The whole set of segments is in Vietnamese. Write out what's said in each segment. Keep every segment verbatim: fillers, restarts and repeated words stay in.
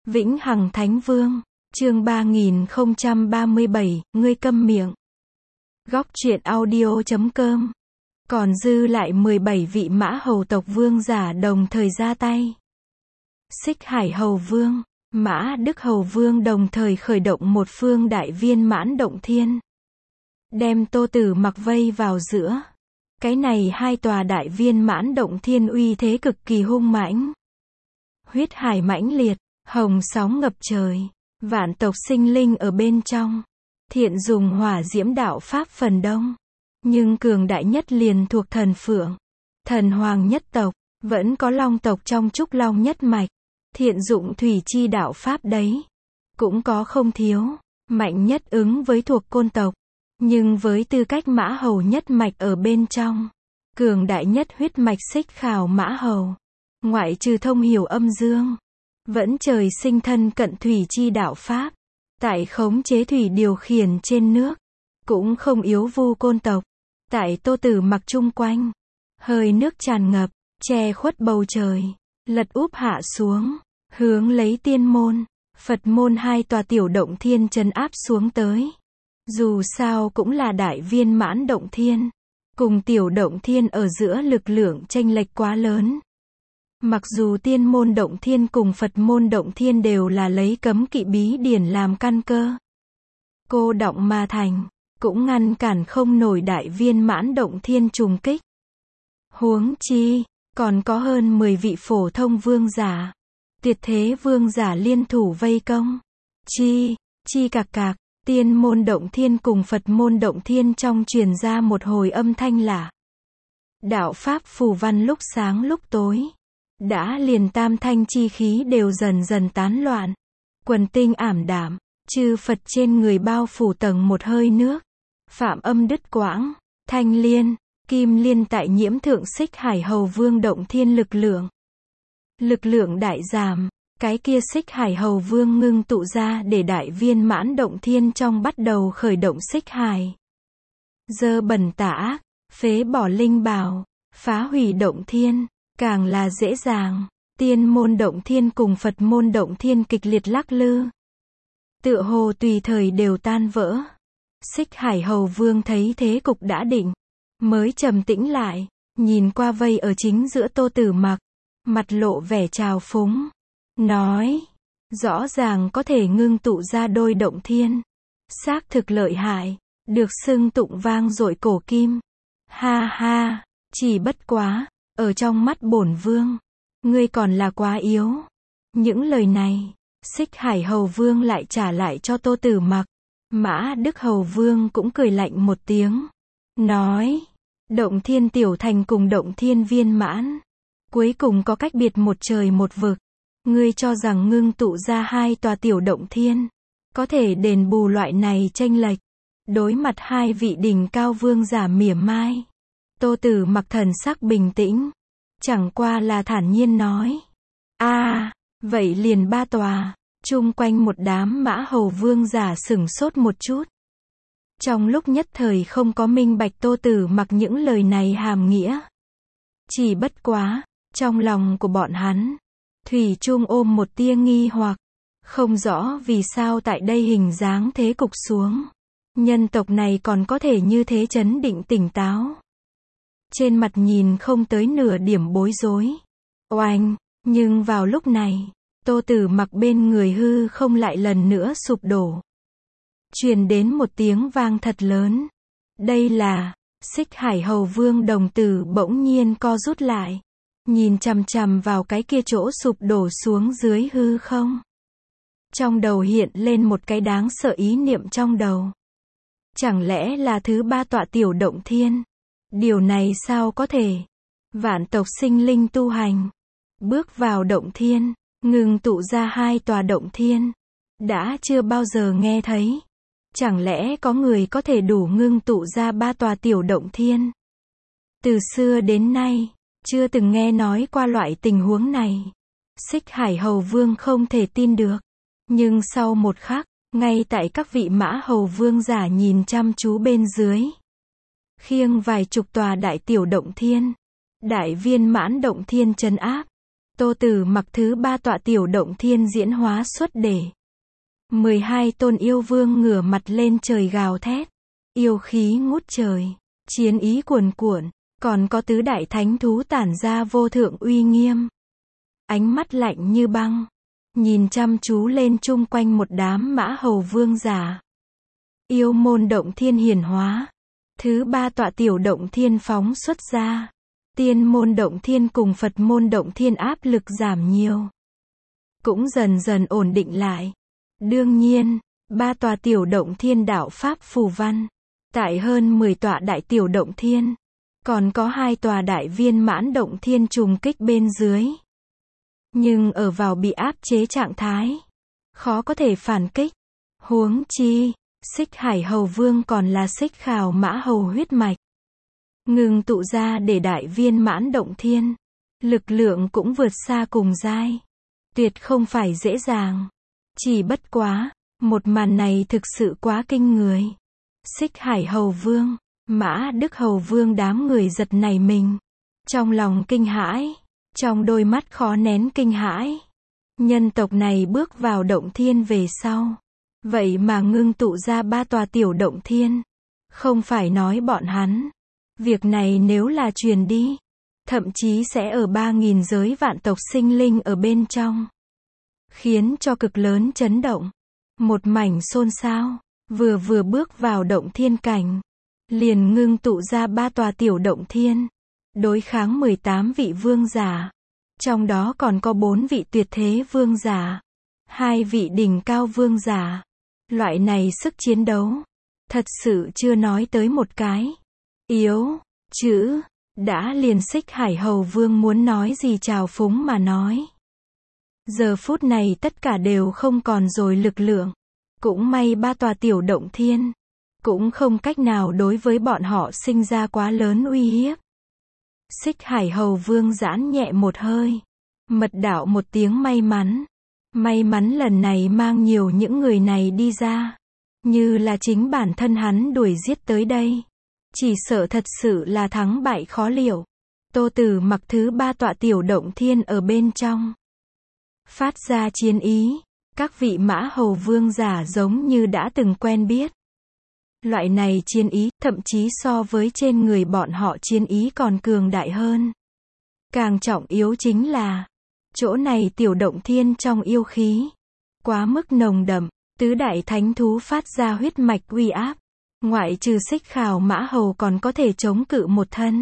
Vĩnh Hằng Thánh Vương, chương ba nghìn không trăm ba mươi bảy, ngươi câm miệng. Góc truyện audio chấm com. Còn dư lại mười bảy vị Mã Hầu tộc vương giả đồng thời ra tay. Xích Hải Hầu Vương, Mã Đức Hầu Vương đồng thời khởi động một phương đại viên mãn động thiên. Đem Tô Tử Mặc vây vào giữa. Cái này hai tòa đại viên mãn động thiên uy thế cực kỳ hung mãnh. Huyết hải mãnh liệt, hồng sóng ngập trời, vạn tộc sinh linh ở bên trong. Thiện dùng hỏa diễm đạo pháp phần đông, nhưng cường đại nhất liền thuộc thần phượng, thần hoàng nhất tộc, vẫn có long tộc trong trúc long nhất mạch. Thiện dụng thủy chi đạo pháp đấy, cũng có không thiếu, mạnh nhất ứng với thuộc côn tộc, nhưng với tư cách Mã Hầu nhất mạch ở bên trong, cường đại nhất huyết mạch Xích Khảo Mã Hầu, ngoại trừ thông hiểu âm dương, vẫn trời sinh thân cận thủy chi đạo pháp, tại khống chế thủy điều khiển trên nước, cũng không yếu vu côn tộc. Tại Tô Tử Mặc chung quanh, hơi nước tràn ngập, che khuất bầu trời, lật úp hạ xuống, hướng lấy tiên môn, Phật môn hai tòa tiểu động thiên trấn áp xuống tới. Dù sao cũng là đại viên mãn động thiên, cùng tiểu động thiên ở giữa lực lượng chênh lệch quá lớn. Mặc dù tiên môn động thiên cùng Phật môn động thiên đều là lấy cấm kỵ bí điển làm căn cơ, cô động mà thành, cũng ngăn cản không nổi đại viên mãn động thiên trùng kích. Huống chi, còn có hơn mười vị phổ thông vương giả, tuyệt thế vương giả liên thủ vây công. Chi, chi cạc cạc, tiên môn động thiên cùng Phật môn động thiên trong truyền ra một hồi âm thanh lạ. Đạo pháp phù văn lúc sáng lúc tối, đã liền tam thanh chi khí đều dần dần tán loạn. Quần tinh ảm đạm, chư Phật trên người bao phủ tầng một hơi nước. Phạm âm đứt quãng, thanh liên, kim liên tại nhiễm thượng Xích Hải Hầu Vương động thiên lực lượng. Lực lượng đại giảm, cái kia Xích Hải Hầu Vương ngưng tụ ra để đại viên mãn động thiên trong bắt đầu khởi động Xích Hải. Dơ bẩn tà ác, phế bỏ linh bảo, phá hủy động thiên, càng là dễ dàng. Tiên môn động thiên cùng Phật môn động thiên kịch liệt lắc lư, tựa hồ tùy thời đều tan vỡ. Xích Hải Hầu Vương thấy thế cục đã định, mới trầm tĩnh lại, nhìn qua vây ở chính giữa Tô Tử Mặc, mặt lộ vẻ trào phúng, nói, rõ ràng có thể ngưng tụ ra đôi động thiên, xác thực lợi hại, được xưng tụng vang dội cổ kim. Ha ha, chỉ bất quá, ở trong mắt bổn vương, ngươi còn là quá yếu. Những lời này, Xích Hải Hầu Vương lại trả lại cho Tô Tử Mặc. Mã Đức Hầu Vương cũng cười lạnh một tiếng, nói, động thiên tiểu thành cùng động thiên viên mãn, cuối cùng có cách biệt một trời một vực. Ngươi cho rằng ngưng tụ ra hai tòa tiểu động thiên, có thể đền bù loại này chênh lệch. Đối mặt hai vị đỉnh cao vương giả mỉa mai, Tô Tử Mặc thần sắc bình tĩnh, chẳng qua là thản nhiên nói, a à, vậy liền ba tòa. Chung quanh một đám Mã Hầu vương giả sửng sốt một chút. Trong lúc nhất thời không có minh bạch Tô Tử Mặc những lời này hàm nghĩa. Chỉ bất quá, trong lòng của bọn hắn, thủy chung ôm một tia nghi hoặc, không rõ vì sao tại đây hình dáng thế cục xuống, nhân tộc này còn có thể như thế trấn định tỉnh táo. Trên mặt nhìn không tới nửa điểm bối rối. Oanh, nhưng vào lúc này, Tô Tử Mặc bên người hư không lại lần nữa sụp đổ. Truyền đến một tiếng vang thật lớn. Đây là, Xích Hải Hầu Vương đồng tử bỗng nhiên co rút lại, nhìn chằm chằm vào cái kia chỗ sụp đổ xuống dưới hư không. Trong đầu hiện lên một cái đáng sợ ý niệm trong đầu. Chẳng lẽ là thứ ba tọa tiểu động thiên? Điều này sao có thể? Vạn tộc sinh linh tu hành, bước vào động thiên, ngưng tụ ra hai tòa động thiên, đã chưa bao giờ nghe thấy. Chẳng lẽ có người có thể đủ ngưng tụ ra ba tòa tiểu động thiên? Từ xưa đến nay, chưa từng nghe nói qua loại tình huống này. Xích Hải Hầu Vương không thể tin được. Nhưng sau một khắc, ngay tại các vị Mã Hầu vương giả nhìn chăm chú bên dưới, khiêng vài chục tòa đại tiểu động thiên, đại viên mãn động thiên trấn áp. Tô Tử Mặc thứ ba tọa tiểu động thiên diễn hóa xuất để. mười hai tôn yêu vương ngửa mặt lên trời gào thét. Yêu khí ngút trời. Chiến ý cuồn cuộn. Còn có tứ đại thánh thú tản ra vô thượng uy nghiêm. Ánh mắt lạnh như băng. Nhìn chăm chú lên chung quanh một đám mã hầu vương giả. Yêu môn động thiên hiển hóa. Thứ ba tọa tiểu động thiên phóng xuất ra. Tiên môn động thiên cùng Phật môn động thiên áp lực giảm nhiều. Cũng dần dần ổn định lại. Đương nhiên, ba tòa tiểu động thiên đạo Pháp phù văn. Tại hơn mười tọa đại tiểu động thiên. Còn có hai tòa đại viên mãn động thiên trùng kích bên dưới. Nhưng ở vào bị áp chế trạng thái. Khó có thể phản kích. Huống chi, Xích Hải Hầu Vương còn là Xích Khảo Mã Hầu huyết mạch. Ngừng tụ ra để đại viên mãn động thiên. Lực lượng cũng vượt xa cùng giai. Tuyệt không phải dễ dàng. Chỉ bất quá, một màn này thực sự quá kinh người. Xích Hải Hầu Vương, Mã Đức Hầu Vương đám người giật nảy mình. Trong lòng kinh hãi, trong đôi mắt khó nén kinh hãi. Nhân tộc này bước vào động thiên về sau. Vậy mà ngưng tụ ra ba tòa tiểu động thiên. Không phải nói bọn hắn. Việc này nếu là truyền đi, thậm chí sẽ ở ba nghìn giới vạn tộc sinh linh ở bên trong. Khiến cho cực lớn chấn động. Một mảnh xôn xao. Vừa vừa bước vào động thiên cảnh. Liền ngưng tụ ra ba tòa tiểu động thiên. Đối kháng mười tám vị vương giả. Trong đó còn có bốn vị tuyệt thế vương giả. Hai vị đỉnh cao vương giả. Loại này sức chiến đấu. Thật sự chưa nói tới một cái. Yếu, chữ, đã liền Xích Hải Hầu Vương muốn nói gì trào phúng mà nói. Giờ phút này tất cả đều không còn rồi lực lượng. Cũng may ba tòa tiểu động thiên. Cũng không cách nào đối với bọn họ sinh ra quá lớn uy hiếp. Xích Hải Hầu Vương giãn nhẹ một hơi. Mật đạo một tiếng may mắn. May mắn lần này mang nhiều những người này đi ra. Như là chính bản thân hắn đuổi giết tới đây. Chỉ sợ thật sự là thắng bại khó liệu. Tô Tử Mặc thứ ba tọa tiểu động thiên ở bên trong. Phát ra chiến ý. Các vị mã hầu vương giả giống như đã từng quen biết. Loại này chiến ý, thậm chí so với trên người bọn họ chiến ý còn cường đại hơn. Càng trọng yếu chính là, chỗ này tiểu động thiên trong yêu khí. Quá mức nồng đậm, tứ đại thánh thú phát ra huyết mạch uy áp. Ngoại trừ Xích Khảo Mã Hầu còn có thể chống cự một thân.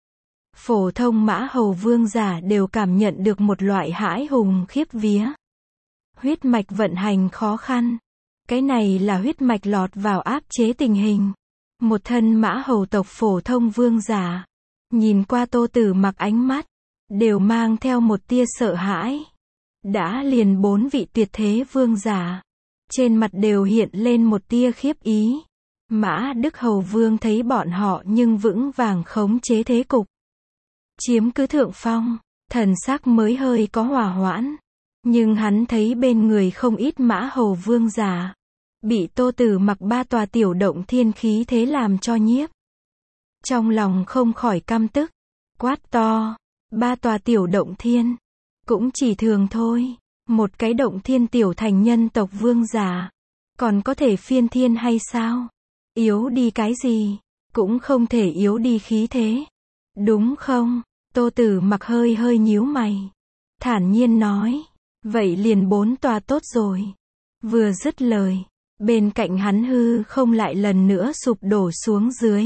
Phổ thông Mã Hầu vương giả đều cảm nhận được một loại hãi hùng khiếp vía. Huyết mạch vận hành khó khăn. Cái này là huyết mạch lọt vào áp chế tình hình. Một thân Mã Hầu tộc phổ thông vương giả. Nhìn qua Tô Tử Mặc ánh mắt. Đều mang theo một tia sợ hãi. Đã liền bốn vị tuyệt thế vương giả. Trên mặt đều hiện lên một tia khiếp ý. Mã Đức Hầu Vương thấy bọn họ nhưng vững vàng khống chế thế cục. Chiếm cứ thượng phong. Thần sắc mới hơi có hòa hoãn. Nhưng hắn thấy bên người không ít Mã Hầu vương giả. Bị Tô Tử Mặc ba tòa tiểu động thiên khí thế làm cho nhiếp. Trong lòng không khỏi căm tức. Quát to. Ba tòa tiểu động thiên. Cũng chỉ thường thôi. Một cái động thiên tiểu thành nhân tộc vương giả. Còn có thể phiên thiên hay sao? Yếu đi cái gì? Cũng không thể yếu đi khí thế. Đúng không? Tô Tử Mặc hơi hơi nhíu mày. Thản nhiên nói. Vậy liền bốn tòa tốt rồi. Vừa dứt lời. Bên cạnh hắn hư không lại lần nữa sụp đổ xuống dưới.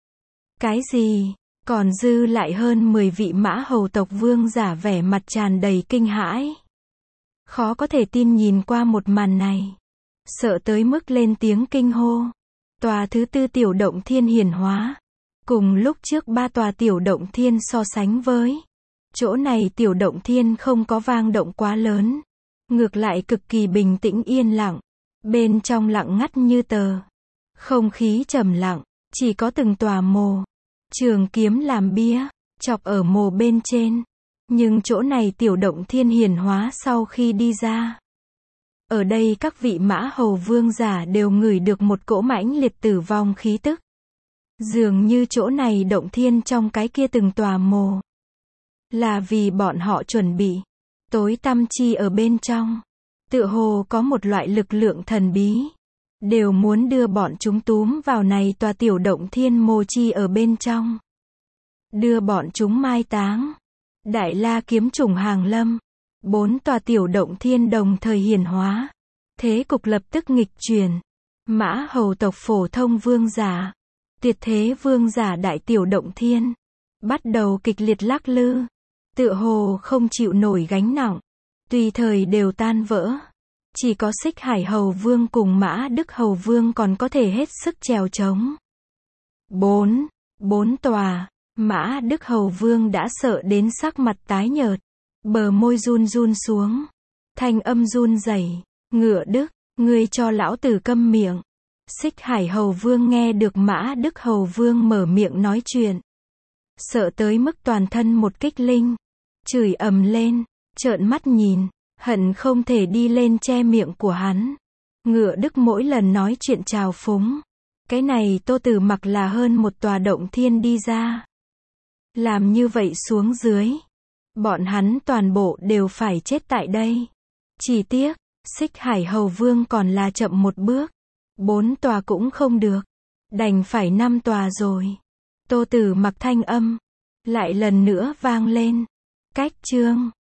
Cái gì? Còn dư lại hơn mười vị Mã Hầu tộc vương giả vẻ mặt tràn đầy kinh hãi. Khó có thể tin nhìn qua một màn này. Sợ tới mức lên tiếng kinh hô. Tòa thứ tư tiểu động thiên hiển hóa. Cùng lúc trước ba tòa tiểu động thiên so sánh với. Chỗ này tiểu động thiên không có vang động quá lớn. Ngược lại cực kỳ bình tĩnh yên lặng. Bên trong lặng ngắt như tờ. Không khí trầm lặng. Chỉ có từng tòa mồ. Trường kiếm làm bia. Chọc ở mồ bên trên. Nhưng chỗ này tiểu động thiên hiển hóa sau khi đi ra. Ở đây các vị Mã Hầu vương giả đều ngửi được một cỗ mãnh liệt tử vong khí tức. Dường như chỗ này động thiên trong cái kia từng tòa mồ. Là vì bọn họ chuẩn bị. Tối tăm chi ở bên trong. Tựa hồ có một loại lực lượng thần bí. Đều muốn đưa bọn chúng túm vào này tòa tiểu động thiên mô chi ở bên trong. Đưa bọn chúng mai táng. Đại La kiếm chủng hàng lâm. Bốn tòa tiểu động thiên đồng thời hiển hóa. Thế cục lập tức nghịch chuyển. Mã hầu tộc phổ thông vương giả. Tuyệt thế vương giả đại tiểu động thiên. Bắt đầu kịch liệt lắc lư. Tựa hồ không chịu nổi gánh nặng. Tùy thời đều tan vỡ. Chỉ có Xích Hải Hầu Vương cùng Mã Đức Hầu Vương còn có thể hết sức trèo trống. Bốn. Bốn tòa. Mã Đức Hầu Vương đã sợ đến sắc mặt tái nhợt. Bờ môi run run xuống. Thanh âm run rẩy. Ngựa Đức, ngươi cho lão tử câm miệng. Xích Hải Hầu Vương nghe được Mã Đức Hầu Vương mở miệng nói chuyện. Sợ tới mức toàn thân một kích linh. Chửi ầm lên, trợn mắt nhìn, hận không thể đi lên che miệng của hắn. Ngựa Đức mỗi lần nói chuyện trào phúng. Cái này Tô Tử Mặc là hơn một tòa động thiên đi ra. Làm như vậy xuống dưới. Bọn hắn toàn bộ đều phải chết tại đây. Chỉ tiếc, Xích Hải Hầu Vương còn là chậm một bước. Bốn tòa cũng không được. Đành phải năm tòa rồi. Tô Tử Mặc thanh âm. Lại lần nữa vang lên. Cách chương.